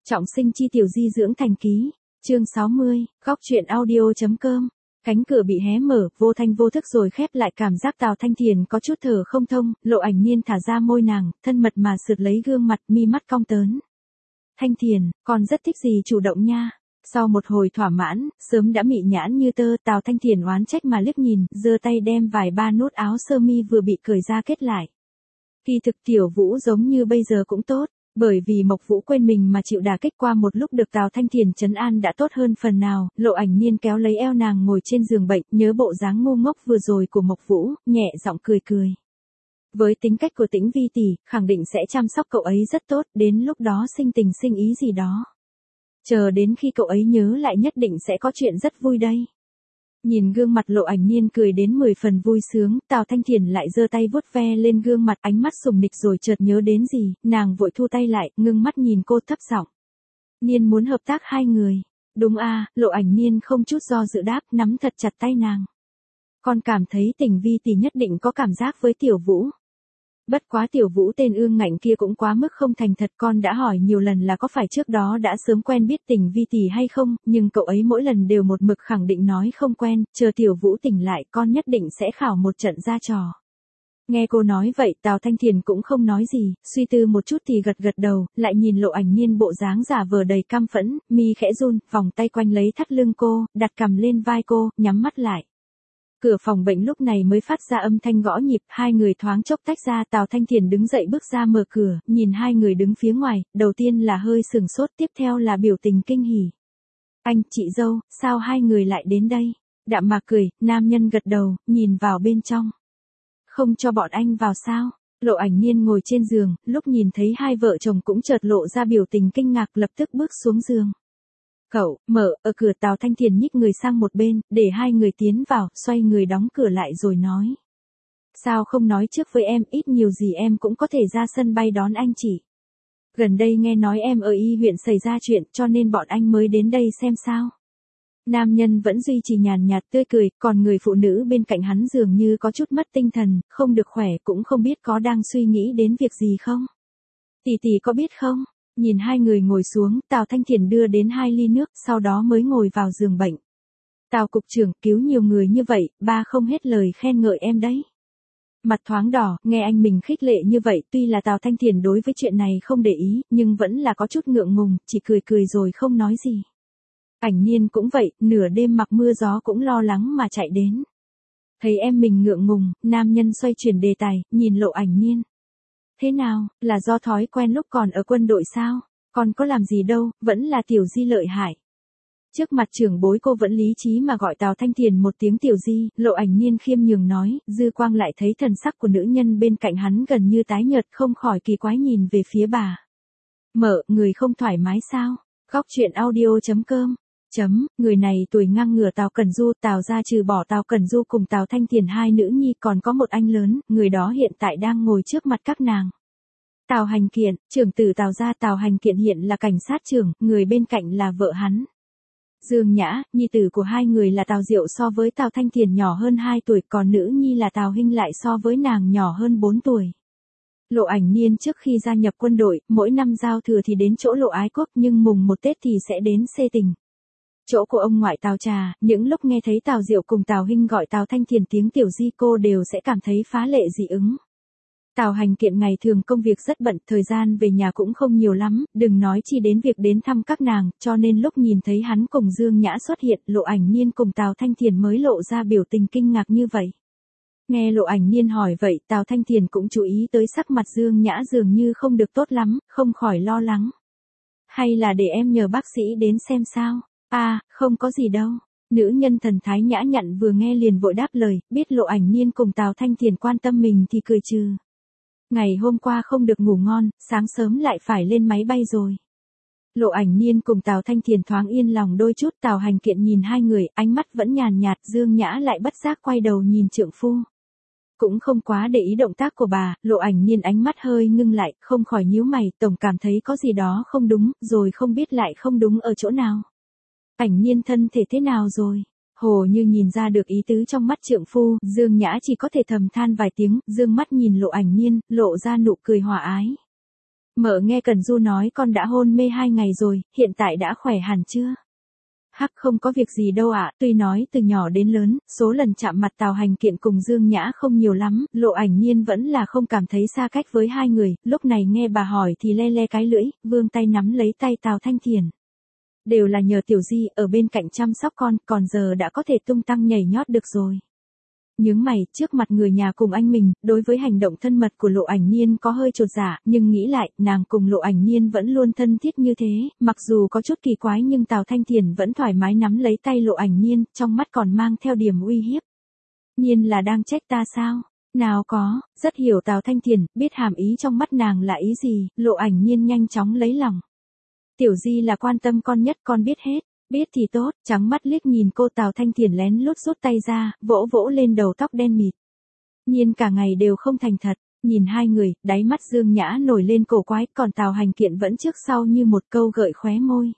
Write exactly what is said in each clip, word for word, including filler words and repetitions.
Trọng sinh chi tiểu di dưỡng thành ký, chương sáu mươi, góc truyện audio.com. Cánh cửa bị hé mở, vô thanh vô thức rồi khép lại, cảm giác Tào Thanh Thiền có chút thở không thông, Lộ Ảnh Niên thả ra môi nàng, thân mật mà sượt lấy gương mặt, mi mắt cong tớn. Thanh Thiền, con rất thích gì chủ động nha. Sau một hồi thỏa mãn, sớm đã mị nhãn như tơ, Tào Thanh Thiền oán trách mà liếc nhìn, giơ tay đem vài ba nút áo sơ mi vừa bị cởi ra kết lại. Kỳ thực Tiểu Vũ giống như bây giờ cũng tốt. Bởi vì Mộc Vũ quên mình mà chịu đả kích, qua một lúc được Tào Thanh Thiền trấn an đã tốt hơn phần nào. Lộ Ảnh Niên kéo lấy eo nàng ngồi trên giường bệnh, nhớ bộ dáng ngu ngốc vừa rồi của Mộc Vũ, nhẹ giọng cười cười. Với tính cách của Tĩnh Vi tỷ, khẳng định sẽ chăm sóc cậu ấy rất tốt, đến lúc đó sinh tình sinh ý gì đó. Chờ đến khi cậu ấy nhớ lại nhất định sẽ có chuyện rất vui đây. Nhìn gương mặt Lộ Ảnh Niên cười đến mười phần vui sướng, Tào Thanh Thiền lại giơ tay vuốt ve lên gương mặt, ánh mắt sùng nịch, rồi chợt nhớ đến gì, nàng vội thu tay lại, ngưng mắt nhìn cô thấp giọng. Niên muốn hợp tác hai người. Đúng a, Lộ Ảnh Niên không chút do dự đáp, nắm thật chặt tay nàng. Con cảm thấy Tình Vi tỷ nhất định có cảm giác với Tiểu Vũ. Bất quá Tiểu Vũ tên ương ngạnh kia cũng quá mức không thành thật, con đã hỏi nhiều lần là có phải trước đó đã sớm quen biết Tình Vi tỷ hay không, nhưng cậu ấy mỗi lần đều một mực khẳng định nói không quen, chờ Tiểu Vũ tỉnh lại con nhất định sẽ khảo một trận ra trò. Nghe cô nói vậy, Tào Thanh Thiền cũng không nói gì, suy tư một chút thì gật gật đầu, lại nhìn Lộ Ảnh Niên bộ dáng giả vờ đầy căm phẫn, mi khẽ run, vòng tay quanh lấy thắt lưng cô, đặt cằm lên vai cô, nhắm mắt lại. Cửa phòng bệnh lúc này mới phát ra âm thanh gõ nhịp, hai người thoáng chốc tách ra, Tào Thanh Thiền đứng dậy bước ra mở cửa, nhìn hai người đứng phía ngoài, đầu tiên là hơi sừng sốt, tiếp theo là biểu tình kinh hỉ. Anh, chị dâu, sao hai người lại đến đây? Đạm Mạc cười, nam nhân gật đầu, nhìn vào bên trong. Không cho bọn anh vào sao? Lộ Ảnh Niên ngồi trên giường, lúc nhìn thấy hai vợ chồng cũng chợt lộ ra biểu tình kinh ngạc, lập tức bước xuống giường. Cậu, mở, ở cửa. Tào Thanh Thiền nhích người sang một bên, để hai người tiến vào, xoay người đóng cửa lại rồi nói. Sao không nói trước với em, ít nhiều gì em cũng có thể ra sân bay đón anh chị. Gần đây nghe nói em ở y huyện xảy ra chuyện, cho nên bọn anh mới đến đây xem sao. Nam nhân vẫn duy trì nhàn nhạt tươi cười, còn người phụ nữ bên cạnh hắn dường như có chút mất tinh thần, không được khỏe, cũng không biết có đang suy nghĩ đến việc gì không. Tỷ tỷ có biết không? Nhìn hai người ngồi xuống, Tào Thanh Thiền đưa đến hai ly nước, sau đó mới ngồi vào giường bệnh. Tào cục trưởng, cứu nhiều người như vậy, ba không hết lời khen ngợi em đấy. Mặt thoáng đỏ, nghe anh mình khích lệ như vậy, tuy là Tào Thanh Thiền đối với chuyện này không để ý, nhưng vẫn là có chút ngượng ngùng, chỉ cười cười rồi không nói gì. Ảnh Niên cũng vậy, nửa đêm mặc mưa gió cũng lo lắng mà chạy đến. Thấy em mình ngượng ngùng, nam nhân xoay chuyển đề tài, nhìn Lộ Ảnh Niên. Thế nào, là do thói quen lúc còn ở quân đội sao? Còn có làm gì đâu, vẫn là Tiểu Di lợi hại. Trước mặt trưởng bối cô vẫn lý trí mà gọi Tào Thanh Thiền một tiếng Tiểu Di, Lộ Ảnh Niên khiêm nhường nói, dư quang lại thấy thần sắc của nữ nhân bên cạnh hắn gần như tái nhợt, không khỏi kỳ quái nhìn về phía bà. Mở, người không thoải mái sao? Góc truyện audio.com. Chấm, người này tuổi ngang ngửa Tào Cẩn Du, Tào gia trừ bỏ Tào Cẩn Du cùng Tào Thanh Thiền hai nữ nhi còn có một anh lớn, người đó hiện tại đang ngồi trước mặt các nàng. Tào Hành Kiện, trưởng tử Tào gia. Tào Hành Kiện hiện là cảnh sát trưởng, người bên cạnh là vợ hắn. Dương Nhã, nhi tử của hai người là Tào Diệu so với Tào Thanh Thiền nhỏ hơn hai tuổi, còn nữ nhi là Tào Hinh lại so với nàng nhỏ hơn bốn tuổi. Lộ Ảnh Niên trước khi gia nhập quân đội, mỗi năm giao thừa thì đến chỗ Lộ Ái Quốc, nhưng mùng một Tết thì sẽ đến Xê Tình. Chỗ của ông ngoại Tào Trà, những lúc nghe thấy Tào Diệu cùng Tào Hinh gọi Tào Thanh Thiền tiếng Tiểu Di, cô đều sẽ cảm thấy phá lệ dị ứng. Tào Hành Kiện ngày thường công việc rất bận, thời gian về nhà cũng không nhiều lắm, đừng nói chi đến việc đến thăm các nàng, cho nên lúc nhìn thấy hắn cùng Dương Nhã xuất hiện, Lộ Ảnh Niên cùng Tào Thanh Thiền mới lộ ra biểu tình kinh ngạc như vậy. Nghe Lộ Ảnh Niên hỏi vậy, Tào Thanh Thiền cũng chú ý tới sắc mặt Dương Nhã dường như không được tốt lắm, không khỏi lo lắng. Hay là để em nhờ bác sĩ đến xem sao? À, không có gì đâu. Nữ nhân thần thái nhã nhặn vừa nghe liền vội đáp lời, biết Lộ Ảnh Niên cùng Tào Thanh Thiền quan tâm mình thì cười trừ. Ngày hôm qua không được ngủ ngon, sáng sớm lại phải lên máy bay rồi. Lộ Ảnh Niên cùng Tào Thanh Thiền thoáng yên lòng đôi chút. Tào Hành Kiện nhìn hai người, ánh mắt vẫn nhàn nhạt, Dương Nhã lại bất giác quay đầu nhìn trượng phu. Cũng không quá để ý động tác của bà, Lộ Ảnh Niên ánh mắt hơi ngưng lại, không khỏi nhíu mày, tổng cảm thấy có gì đó không đúng, rồi không biết lại không đúng ở chỗ nào. Ảnh Niên thân thể thế nào rồi? Hồ như nhìn ra được ý tứ trong mắt trượng phu, Dương Nhã chỉ có thể thầm than vài tiếng, dương mắt nhìn Lộ Ảnh Niên, lộ ra nụ cười hòa ái. Mợ nghe Cần Du nói con đã hôn mê hai ngày rồi, hiện tại đã khỏe hẳn chưa? Hắc không có việc gì đâu ạ, tuy nói từ nhỏ đến lớn, số lần chạm mặt Tào Hành Kiện cùng Dương Nhã không nhiều lắm, Lộ Ảnh Nhiên vẫn là không cảm thấy xa cách với hai người, lúc này nghe bà hỏi thì le le cái lưỡi, vươn tay nắm lấy tay Tào Thanh Thiền. Đều là nhờ Tiểu Di ở bên cạnh chăm sóc con, còn giờ đã có thể tung tăng nhảy nhót được rồi. Nhướng mày, trước mặt người nhà cùng anh mình, đối với hành động thân mật của Lộ Ảnh Nhiên có hơi chột dạ, nhưng nghĩ lại, nàng cùng Lộ Ảnh Nhiên vẫn luôn thân thiết như thế, mặc dù có chút kỳ quái nhưng Tào Thanh Thiền vẫn thoải mái nắm lấy tay Lộ Ảnh Nhiên, trong mắt còn mang theo điểm uy hiếp. Nhiên là đang trách ta sao? Nào có, rất hiểu Tào Thanh Thiền, biết hàm ý trong mắt nàng là ý gì, Lộ Ảnh Nhiên nhanh chóng lấy lòng. Tiểu Di là quan tâm con nhất, con biết hết. Biết thì tốt, trắng mắt liếc nhìn cô. Tào Thanh Thiền lén lút rút tay ra, vỗ vỗ lên đầu tóc đen mịt. Nhiên cả ngày đều không thành thật, nhìn hai người, đáy mắt Dương Nhã nổi lên cổ quái, còn Tào Hành Kiện vẫn trước sau như một câu gợi khóe môi.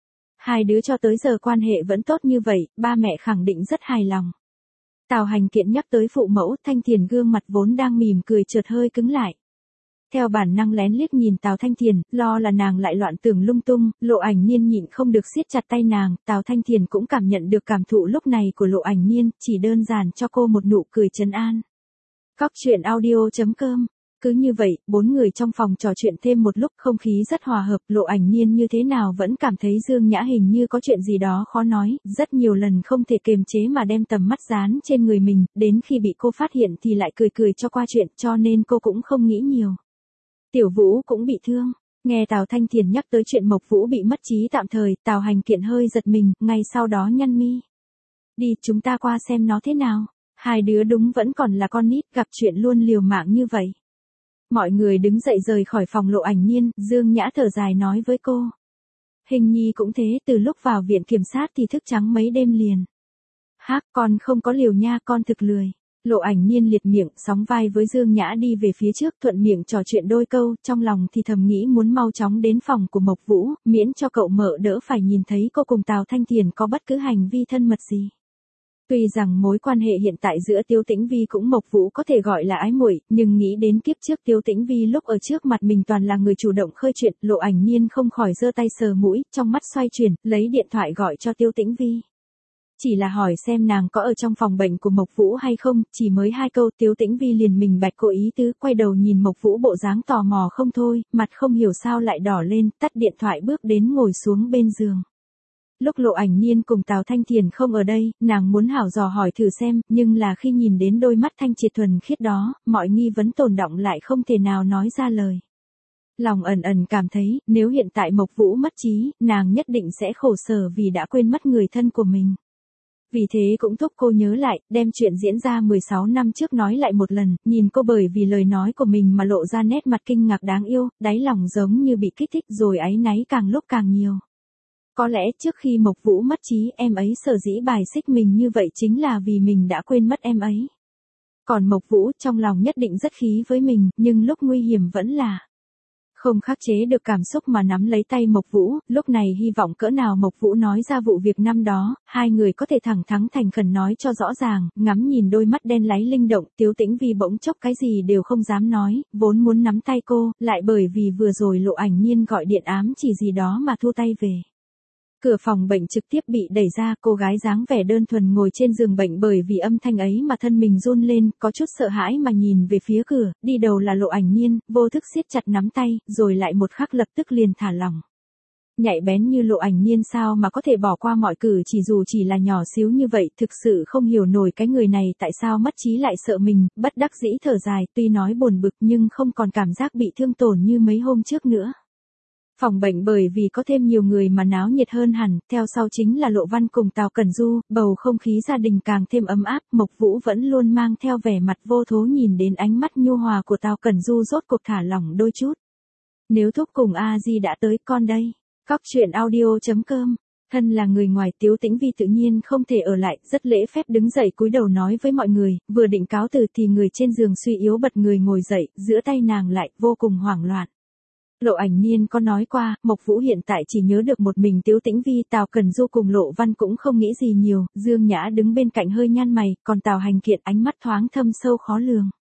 Hai đứa cho tới giờ quan hệ vẫn tốt như vậy, ba mẹ khẳng định rất hài lòng. Tào Hành Kiện nhắc tới phụ mẫu, Thanh Thiền gương mặt vốn đang mỉm cười chợt hơi cứng lại. Theo bản năng lén liếc nhìn Tào Thanh Thiền, lo là nàng lại loạn tưởng lung tung, Lộ Ảnh Nhiên nhịn không được siết chặt tay nàng, Tào Thanh Thiền cũng cảm nhận được cảm thụ lúc này của Lộ Ảnh Nhiên, chỉ đơn giản cho cô một nụ cười trấn an. Góc truyện audio chấm com. Cứ như vậy, bốn người trong phòng trò chuyện thêm một lúc, không khí rất hòa hợp, Lộ Ảnh Nhiên như thế nào vẫn cảm thấy Dương Nhã hình như có chuyện gì đó khó nói, rất nhiều lần không thể kiềm chế mà đem tầm mắt dán trên người mình, đến khi bị cô phát hiện thì lại cười cười cho qua chuyện, cho nên cô cũng không nghĩ nhiều. Tiểu Vũ cũng bị thương. Nghe Tào Thanh Thiền nhắc tới chuyện Mộc Vũ bị mất trí tạm thời, Tào Hành Kiện hơi giật mình, ngay sau đó nhăn mi. Đi, chúng ta qua xem nó thế nào. Hai đứa đúng vẫn còn là con nít, gặp chuyện luôn liều mạng như vậy. Mọi người đứng dậy rời khỏi phòng Lộ Ảnh Nhiên, Dương Nhã thở dài nói với cô. Hình nhi cũng thế, từ lúc vào viện kiểm sát thì thức trắng mấy đêm liền. Hác, con không có liều nha, con thực lười. Lộ Ảnh Nhiên liệt miệng, sóng vai với Dương Nhã đi về phía trước, thuận miệng trò chuyện đôi câu, trong lòng thì thầm nghĩ muốn mau chóng đến phòng của Mộc Vũ, miễn cho cậu mợ đỡ phải nhìn thấy cô cùng Tào Thanh Thiền có bất cứ hành vi thân mật gì. Tuy rằng mối quan hệ hiện tại giữa Tiêu Tĩnh Vi cũng Mộc Vũ có thể gọi là ái muội, nhưng nghĩ đến kiếp trước Tiêu Tĩnh Vi lúc ở trước mặt mình toàn là người chủ động khơi chuyện, Lộ Ảnh Nhiên không khỏi giơ tay sờ mũi, trong mắt xoay chuyển, lấy điện thoại gọi cho Tiêu Tĩnh Vi. Chỉ là hỏi xem nàng có ở trong phòng bệnh của Mộc Vũ hay không, chỉ mới hai câu Tiêu Tĩnh Vi liền mình bạch cô ý tứ, quay đầu nhìn Mộc Vũ bộ dáng tò mò không thôi, mặt không hiểu sao lại đỏ lên, tắt điện thoại bước đến ngồi xuống bên giường. Lúc Lộ Ảnh Nhiên cùng Tào Thanh Thiền không ở đây, nàng muốn hảo dò hỏi thử xem, nhưng là khi nhìn đến đôi mắt thanh triệt thuần khiết đó, mọi nghi vấn tồn đọng lại không thể nào nói ra lời. Lòng ẩn ẩn cảm thấy, nếu hiện tại Mộc Vũ mất trí, nàng nhất định sẽ khổ sở vì đã quên mất người thân của mình. Vì thế cũng thúc cô nhớ lại, đem chuyện diễn ra mười sáu năm trước nói lại một lần, nhìn cô bởi vì lời nói của mình mà lộ ra nét mặt kinh ngạc đáng yêu, đáy lòng giống như bị kích thích rồi áy náy càng lúc càng nhiều. Có lẽ trước khi Mộc Vũ mất trí em ấy sở dĩ bài xích mình như vậy chính là vì mình đã quên mất em ấy. Còn Mộc Vũ trong lòng nhất định rất khí với mình, nhưng lúc nguy hiểm vẫn là không khắc chế được cảm xúc mà nắm lấy tay Mộc Vũ, lúc này hy vọng cỡ nào Mộc Vũ nói ra vụ việc năm đó, hai người có thể thẳng thắn thành khẩn nói cho rõ ràng, ngắm nhìn đôi mắt đen láy linh động, Tiêu Tĩnh Vi bỗng chốc cái gì đều không dám nói, vốn muốn nắm tay cô, lại bởi vì vừa rồi Lộ Ảnh Nhiên gọi điện ám chỉ gì đó mà thu tay về. Cửa phòng bệnh trực tiếp bị đẩy ra, cô gái dáng vẻ đơn thuần ngồi trên giường bệnh bởi vì âm thanh ấy mà thân mình run lên, có chút sợ hãi mà nhìn về phía cửa, đi đầu là Lộ Ảnh Nhiên, vô thức siết chặt nắm tay, rồi lại một khắc lập tức liền thả lỏng. Nhạy bén như Lộ Ảnh Nhiên sao mà có thể bỏ qua mọi cử chỉ dù chỉ là nhỏ xíu như vậy, thực sự không hiểu nổi cái người này tại sao mất trí lại sợ mình, bất đắc dĩ thở dài, tuy nói buồn bực nhưng không còn cảm giác bị thương tổn như mấy hôm trước nữa. Phòng bệnh bởi vì có thêm nhiều người mà náo nhiệt hơn hẳn, theo sau chính là Lộ Văn cùng Tào Cẩn Du, bầu không khí gia đình càng thêm ấm áp, Mộc Vũ vẫn luôn mang theo vẻ mặt vô thố nhìn đến ánh mắt nhu hòa của Tào Cẩn Du rốt cuộc thả lỏng đôi chút. Nếu thúc cùng A Di đã tới, con đây. Góc truyện audio chấm com. Thân là người ngoài, Tiêu Tĩnh Vi tự nhiên không thể ở lại, rất lễ phép đứng dậy cúi đầu nói với mọi người, vừa định cáo từ thì người trên giường suy yếu bật người ngồi dậy, giữa tay nàng lại vô cùng hoảng loạn. Lộ Ảnh Nhiên có nói qua, Mộc Vũ hiện tại chỉ nhớ được một mình Tiêu Tĩnh Vi, Tào Cẩn Du cùng Lộ Văn cũng không nghĩ gì nhiều, Dương Nhã đứng bên cạnh hơi nhăn mày, còn Tào Hành Kiện ánh mắt thoáng thâm sâu khó lường.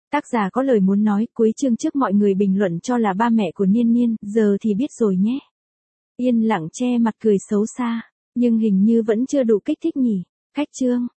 Tác giả có lời muốn nói, cuối chương trước mọi người bình luận cho là ba mẹ của Niên Niên, giờ thì biết rồi nhé. Yên lặng che mặt cười xấu xa, nhưng hình như vẫn chưa đủ kích thích nhỉ. Cách chương